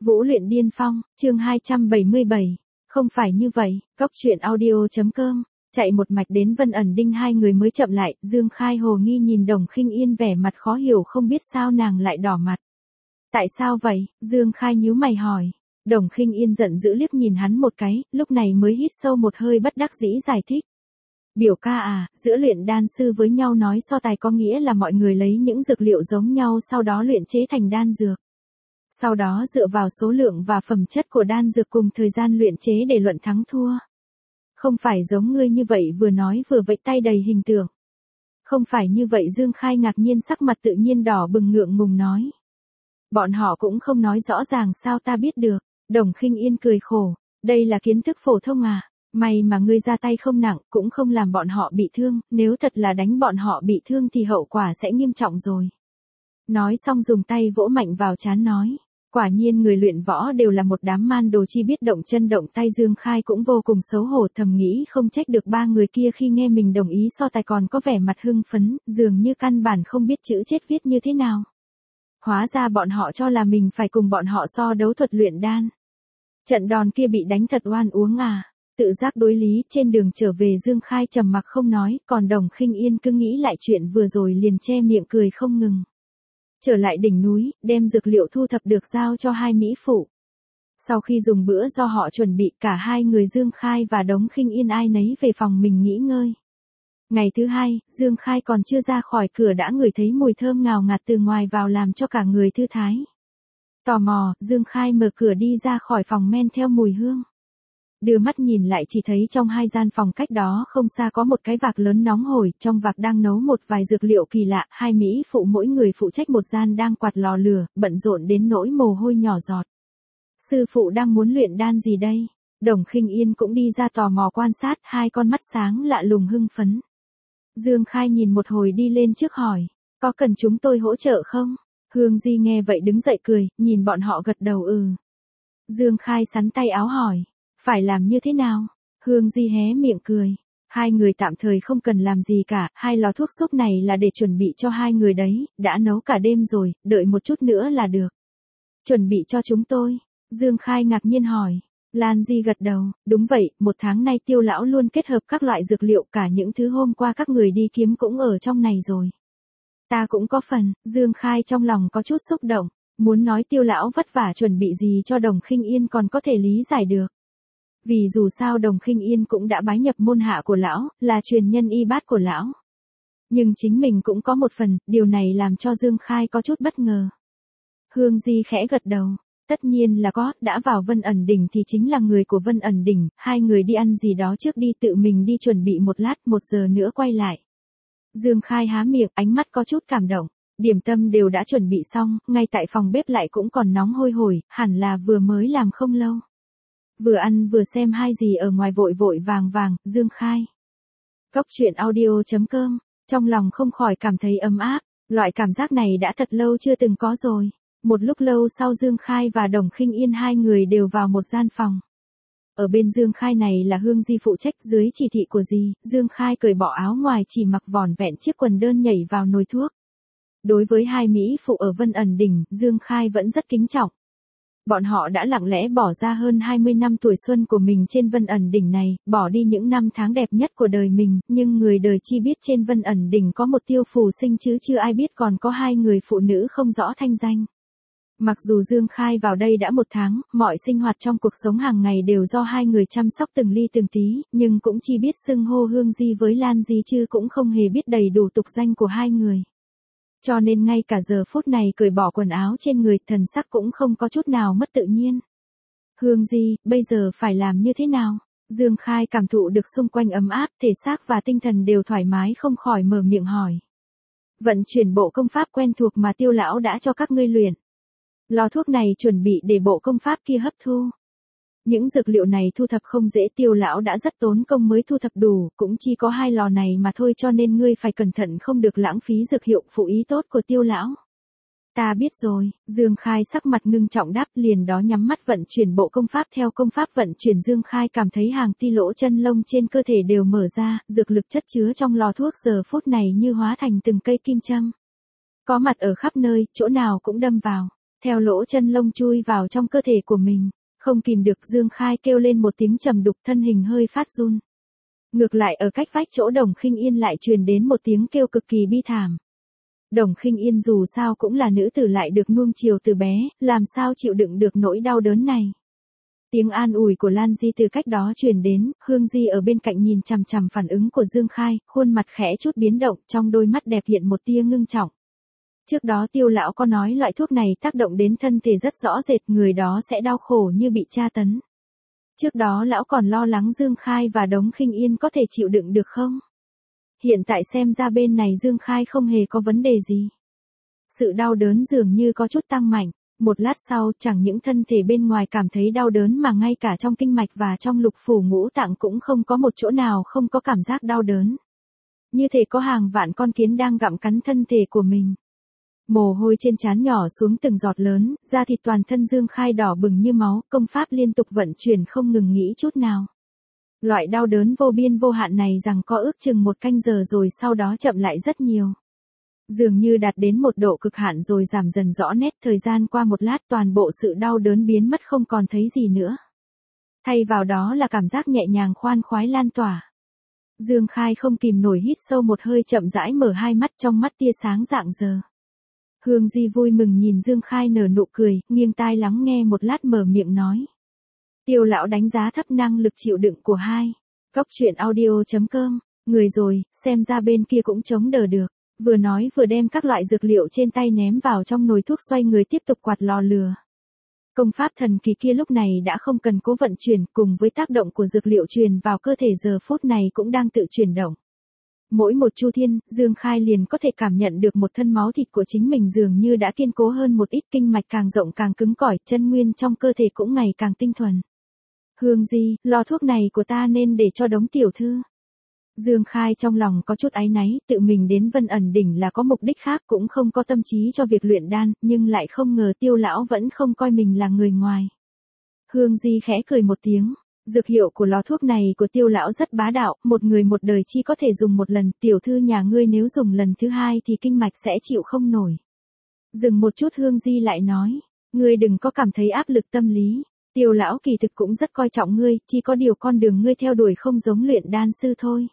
Vũ luyện điên phong, chương 277. Không phải như vậy, Cóc truyện audio.com. Chạy một mạch đến Vân ẩn đinh hai người mới chậm lại, Dương Khai hồ nghi nhìn Đồng Khinh Yên vẻ mặt khó hiểu không biết sao nàng lại đỏ mặt. Tại sao vậy? Dương Khai nhíu mày hỏi. Đồng Khinh Yên giận dữ liếc nhìn hắn một cái, lúc này mới hít sâu một hơi bất đắc dĩ giải thích. Biểu ca à, giữa luyện đan sư với nhau nói so tài có nghĩa là mọi người lấy những dược liệu giống nhau sau đó luyện chế thành đan dược. Sau đó dựa vào số lượng và phẩm chất của đan dược cùng thời gian luyện chế để luận thắng thua. Không phải giống ngươi như vậy vừa nói vừa vẫy tay đầy hình tượng. Không phải như vậy Dương Khai ngạc nhiên sắc mặt tự nhiên đỏ bừng ngượng ngùng nói. Bọn họ cũng không nói rõ ràng sao ta biết được. Đồng Khinh Yên cười khổ. Đây là kiến thức phổ thông à. May mà ngươi ra tay không nặng cũng không làm bọn họ bị thương. Nếu thật là đánh bọn họ bị thương thì hậu quả sẽ nghiêm trọng rồi. Nói xong dùng tay vỗ mạnh vào trán nói. Quả nhiên người luyện võ đều là một đám man đồ chi biết động chân động tay. Dương Khai cũng vô cùng xấu hổ thầm nghĩ không trách được ba người kia khi nghe mình đồng ý so tài còn có vẻ mặt hưng phấn, dường như căn bản không biết chữ chết viết như thế nào. Hóa ra bọn họ cho là mình phải cùng bọn họ so đấu thuật luyện đan. Trận đòn kia bị đánh thật oan uống à. Tự giác đối lý trên đường trở về Dương Khai trầm mặc không nói, còn Đồng Khinh Yên cứ nghĩ lại chuyện vừa rồi liền che miệng cười không ngừng. Trở lại đỉnh núi, đem dược liệu thu thập được giao cho hai mỹ phụ. Sau khi dùng bữa do họ chuẩn bị cả hai người Dương Khai và Đồng Khinh Yên ai nấy về phòng mình nghỉ ngơi. Ngày thứ hai, Dương Khai còn chưa ra khỏi cửa đã ngửi thấy mùi thơm ngào ngạt từ ngoài vào làm cho cả người thư thái. Tò mò, Dương Khai mở cửa đi ra khỏi phòng men theo mùi hương. Đưa mắt nhìn lại chỉ thấy trong hai gian phòng cách đó không xa có một cái vạc lớn nóng hổi, trong vạc đang nấu một vài dược liệu kỳ lạ, hai mỹ phụ mỗi người phụ trách một gian đang quạt lò lửa, bận rộn đến nỗi mồ hôi nhỏ giọt. Sư phụ đang muốn luyện đan gì đây? Đồng Khinh Yên cũng đi ra tò mò quan sát, hai con mắt sáng lạ lùng hưng phấn. Dương Khai nhìn một hồi đi lên trước hỏi, có cần chúng tôi hỗ trợ không? Hương Di nghe vậy đứng dậy cười, nhìn bọn họ gật đầu ừ. Dương Khai sắn tay áo hỏi. Phải làm như thế nào? Hương Di hé miệng cười. Hai người tạm thời không cần làm gì cả, hai lò thuốc súp này là để chuẩn bị cho hai người đấy, đã nấu cả đêm rồi, đợi một chút nữa là được. Chuẩn bị cho chúng tôi? Dương Khai ngạc nhiên hỏi. Lan Di gật đầu, đúng vậy, một tháng nay Tiêu lão luôn kết hợp các loại dược liệu, cả những thứ hôm qua các người đi kiếm cũng ở trong này rồi. Ta cũng có phần. Dương Khai trong lòng có chút xúc động, muốn nói Tiêu lão vất vả chuẩn bị gì cho Đồng Khinh Yên còn có thể lý giải được. Vì dù sao Đồng Khinh Yên cũng đã bái nhập môn hạ của lão, là truyền nhân y bát của lão. Nhưng chính mình cũng có một phần, điều này làm cho Dương Khai có chút bất ngờ. Hương Di khẽ gật đầu, tất nhiên là có, đã vào Vân ẩn đỉnh thì chính là người của Vân ẩn đỉnh, hai người đi ăn gì đó trước đi tự mình đi chuẩn bị một lát, 1 giờ nữa quay lại. Dương Khai há miệng, ánh mắt có chút cảm động, điểm tâm đều đã chuẩn bị xong, ngay tại phòng bếp lại cũng còn nóng hôi hổi, hẳn là vừa mới làm không lâu. Vừa ăn vừa xem hai gì ở ngoài vội vội vàng vàng, Dương Khai. Cóc truyện audio.com, trong lòng không khỏi cảm thấy ấm áp, loại cảm giác này đã thật lâu chưa từng có rồi. Một lúc lâu sau Dương Khai và Đồng Khinh Yên hai người đều vào một gian phòng. Ở bên Dương Khai này là Hương Di phụ trách dưới chỉ thị của dì, Dương Khai cởi bỏ áo ngoài chỉ mặc vỏn vẹn chiếc quần đơn nhảy vào nồi thuốc. Đối với hai mỹ phụ ở Vân ẩn đỉnh, Dương Khai vẫn rất kính trọng. Bọn họ đã lặng lẽ bỏ ra hơn 20 năm tuổi xuân của mình trên Vân ẩn đỉnh này, bỏ đi những năm tháng đẹp nhất của đời mình, nhưng người đời chi biết trên Vân ẩn đỉnh có một Tiêu phù sinh chứ chưa ai biết còn có hai người phụ nữ không rõ thanh danh. Mặc dù Dương Khai vào đây đã 1 tháng, mọi sinh hoạt trong cuộc sống hàng ngày đều do hai người chăm sóc từng ly từng tí, nhưng cũng chỉ biết xưng hô Hương Di với Lan Di chứ cũng không hề biết đầy đủ tục danh của hai người. Cho nên ngay cả giờ phút này cởi bỏ quần áo trên người, thần sắc cũng không có chút nào mất tự nhiên. Hương Di, bây giờ phải làm như thế nào? Dương Khai cảm thụ được xung quanh ấm áp, thể xác và tinh thần đều thoải mái không khỏi mở miệng hỏi. Vận chuyển bộ công pháp quen thuộc mà Tiêu lão đã cho các ngươi luyện. Lò thuốc này chuẩn bị để bộ công pháp kia hấp thu. Những dược liệu này thu thập không dễ, Tiêu lão đã rất tốn công mới thu thập đủ, cũng chỉ có 2 lò này mà thôi cho nên ngươi phải cẩn thận không được lãng phí dược hiệu, phụ ý tốt của Tiêu lão. Ta biết rồi, Dương Khai sắc mặt ngưng trọng đáp liền đó nhắm mắt vận chuyển bộ công pháp theo công pháp vận chuyển. Dương Khai cảm thấy hàng ti lỗ chân lông trên cơ thể đều mở ra, dược lực chất chứa trong lò thuốc giờ phút này như hóa thành từng cây kim châm. Có mặt ở khắp nơi, chỗ nào cũng đâm vào. theo lỗ chân lông chui vào trong cơ thể của mình. Không kìm được Dương Khai kêu lên một tiếng trầm đục, thân hình hơi phát run. Ngược lại ở cách vách chỗ Đồng Khinh Yên lại truyền đến một tiếng kêu cực kỳ bi thảm. Đồng Khinh Yên dù sao cũng là nữ tử lại được nuông chiều từ bé, làm sao chịu đựng được nỗi đau đớn này. Tiếng an ủi của Lan Di từ cách đó truyền đến, Hương Di ở bên cạnh nhìn chằm chằm phản ứng của Dương Khai, khuôn mặt khẽ chút biến động, trong đôi mắt đẹp hiện một tia ngưng trọng. Trước đó Tiêu lão có nói loại thuốc này tác động đến thân thể rất rõ rệt, người đó sẽ đau khổ như bị tra tấn. Trước đó lão còn lo lắng Dương Khai và Đống Khinh Yên có thể chịu đựng được không? Hiện tại xem ra bên này Dương Khai không hề có vấn đề gì. Sự đau đớn dường như có chút tăng mạnh. Một lát sau, chẳng những thân thể bên ngoài cảm thấy đau đớn mà ngay cả trong kinh mạch và trong lục phủ ngũ tạng cũng không có một chỗ nào không có cảm giác đau đớn. Như thể có hàng vạn con kiến đang gặm cắn thân thể của mình. Mồ hôi trên trán nhỏ xuống từng giọt lớn, da thịt toàn thân Dương Khai đỏ bừng như máu, công pháp liên tục vận chuyển không ngừng nghỉ chút nào. Loại đau đớn vô biên vô hạn này rằng có ước chừng 1 canh giờ rồi sau đó chậm lại rất nhiều. Dường như đạt đến một độ cực hạn rồi giảm dần rõ nét, thời gian qua một lát toàn bộ sự đau đớn biến mất không còn thấy gì nữa. Thay vào đó là cảm giác nhẹ nhàng khoan khoái lan tỏa. Dương Khai không kìm nổi hít sâu một hơi, chậm rãi mở hai mắt, trong mắt tia sáng rạng rỡ. Hương Di vui mừng nhìn Dương Khai nở nụ cười, nghiêng tai lắng nghe một lát mở miệng nói. Tiêu lão đánh giá thấp năng lực chịu đựng của hai. Cóc truyện audio.com, người rồi, xem ra bên kia cũng chống đỡ được. Vừa nói vừa đem các loại dược liệu trên tay ném vào trong nồi thuốc, xoay người tiếp tục quạt lò lửa. Công pháp thần kỳ kia lúc này đã không cần cố vận chuyển, cùng với tác động của dược liệu truyền vào cơ thể giờ phút này cũng đang tự chuyển động. Mỗi một chu thiên, Dương Khai liền có thể cảm nhận được một thân máu thịt của chính mình dường như đã kiên cố hơn một ít, kinh mạch càng rộng càng cứng cỏi, chân nguyên trong cơ thể cũng ngày càng tinh thuần. Hương Di, lò thuốc này của ta nên để cho Đống tiểu thư. Dương Khai trong lòng có chút áy náy, tự mình đến Vân Ẩn Đỉnh là có mục đích khác, cũng không có tâm trí cho việc luyện đan, nhưng lại không ngờ Tiêu lão vẫn không coi mình là người ngoài. Hương Di khẽ cười một tiếng, dược hiệu của lò thuốc này của Tiêu lão rất bá đạo, một người một đời chỉ có thể dùng một lần, tiểu thư nhà ngươi nếu dùng lần thứ hai thì kinh mạch sẽ chịu không nổi. Dừng một chút Hương Di lại nói, ngươi đừng có cảm thấy áp lực tâm lý. Tiêu lão kỳ thực cũng rất coi trọng ngươi, chỉ có điều con đường ngươi theo đuổi không giống luyện đan sư thôi.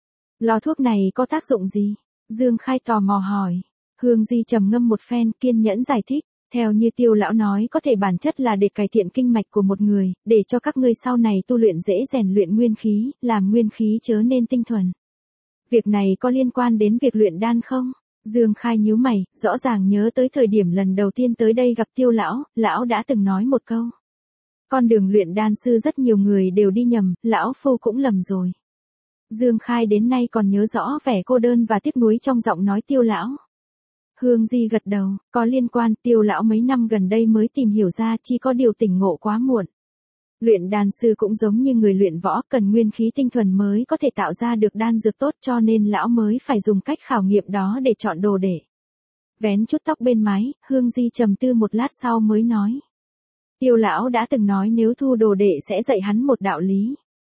Lò thuốc này có tác dụng gì? Dương Khai tò mò hỏi. Hương Di trầm ngâm một phen, kiên nhẫn giải thích. Theo như Tiêu lão nói, có thể bản chất là để cải thiện kinh mạch của một người, để cho các ngươi sau này tu luyện dễ rèn luyện nguyên khí, làm nguyên khí chớ nên tinh thuần. Việc này có liên quan đến việc luyện đan không? Dương Khai nhíu mày, rõ ràng nhớ tới thời điểm lần đầu tiên tới đây gặp Tiêu lão, lão đã từng nói một câu. Con đường luyện đan sư rất nhiều người đều đi nhầm, lão phu cũng lầm rồi. Dương Khai đến nay còn nhớ rõ vẻ cô đơn và tiếc nuối trong giọng nói Tiêu lão. Hương Di gật đầu, có liên quan, Tiêu lão mấy năm gần đây mới tìm hiểu ra, chỉ có điều tỉnh ngộ quá muộn. Luyện đan sư cũng giống như người luyện võ, cần nguyên khí tinh thuần mới có thể tạo ra được đan dược tốt, cho nên lão mới phải dùng cách khảo nghiệm đó để chọn đồ đệ. Vén chút tóc bên mái, Hương Di trầm tư một lát sau mới nói. Tiêu lão đã từng nói nếu thu đồ đệ sẽ dạy hắn một đạo lý.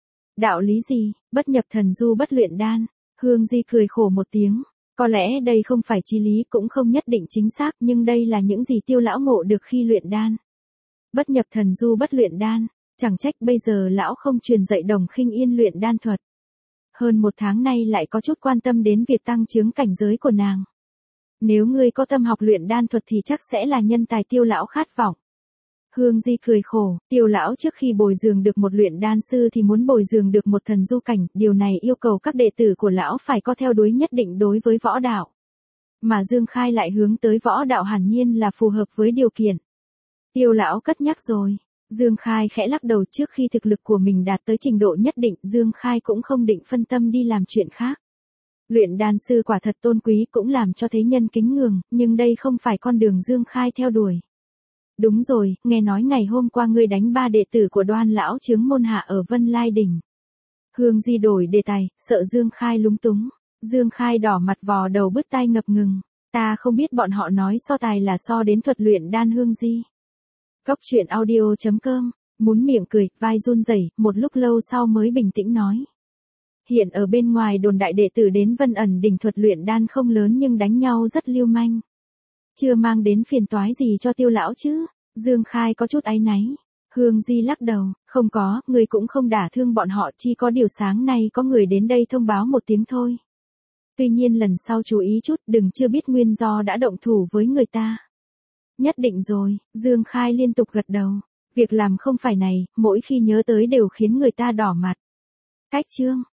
Đạo lý gì? Bất nhập thần du bất luyện đan. Hương Di cười khổ một tiếng. Có lẽ đây không phải chí lý, cũng không nhất định chính xác, nhưng đây là những gì Tiêu lão ngộ được khi luyện đan. Bất nhập thần du bất luyện đan, chẳng trách bây giờ lão không truyền dạy Đồng Khinh Yên luyện đan thuật. Hơn 1 tháng nay lại có chút quan tâm đến việc tăng chướng cảnh giới của nàng. Nếu ngươi có tâm học luyện đan thuật thì chắc sẽ là nhân tài Tiêu lão khát vọng. Hương Di cười khổ, Tiêu lão trước khi bồi dưỡng được một luyện đan sư thì muốn bồi dưỡng được một thần du cảnh, điều này yêu cầu các đệ tử của lão phải có theo đuổi nhất định đối với võ đạo. Mà Dương Khai lại hướng tới võ đạo hẳn nhiên là phù hợp với điều kiện. Tiêu lão cất nhắc rồi. Dương Khai khẽ lắc đầu, trước khi thực lực của mình đạt tới trình độ nhất định, Dương Khai cũng không định phân tâm đi làm chuyện khác. Luyện đan sư quả thật tôn quý, cũng làm cho thế nhân kính ngưỡng, nhưng đây không phải con đường Dương Khai theo đuổi. Đúng rồi, nghe nói ngày hôm qua ngươi đánh 3 đệ tử của Đoan lão chướng môn hạ ở Vân Lai Đỉnh. Hương Di đổi đề tài, sợ Dương Khai lúng túng. Dương Khai đỏ mặt vò đầu bứt tai ngập ngừng. Ta không biết bọn họ nói so tài là so đến thuật luyện đan Hương Di. Cóc truyện audio.com, muốn miệng cười, vai run rẩy, một lúc lâu sau mới bình tĩnh nói. Hiện ở bên ngoài đồn đại đệ tử đến Vân Ẩn Đỉnh thuật luyện đan không lớn nhưng đánh nhau rất lưu manh. chưa mang đến phiền toái gì cho Tiêu lão chứ? Dương Khai có chút áy náy. Hương Di lắc đầu, không có, người cũng không đả thương bọn họ, chỉ có điều sáng nay có người đến đây thông báo một tiếng thôi. Tuy nhiên lần sau chú ý chút, đừng chưa biết nguyên do đã động thủ với người ta. Nhất định rồi, Dương Khai liên tục gật đầu. Việc làm không phải này, mỗi khi nhớ tới đều khiến người ta đỏ mặt. Cách chương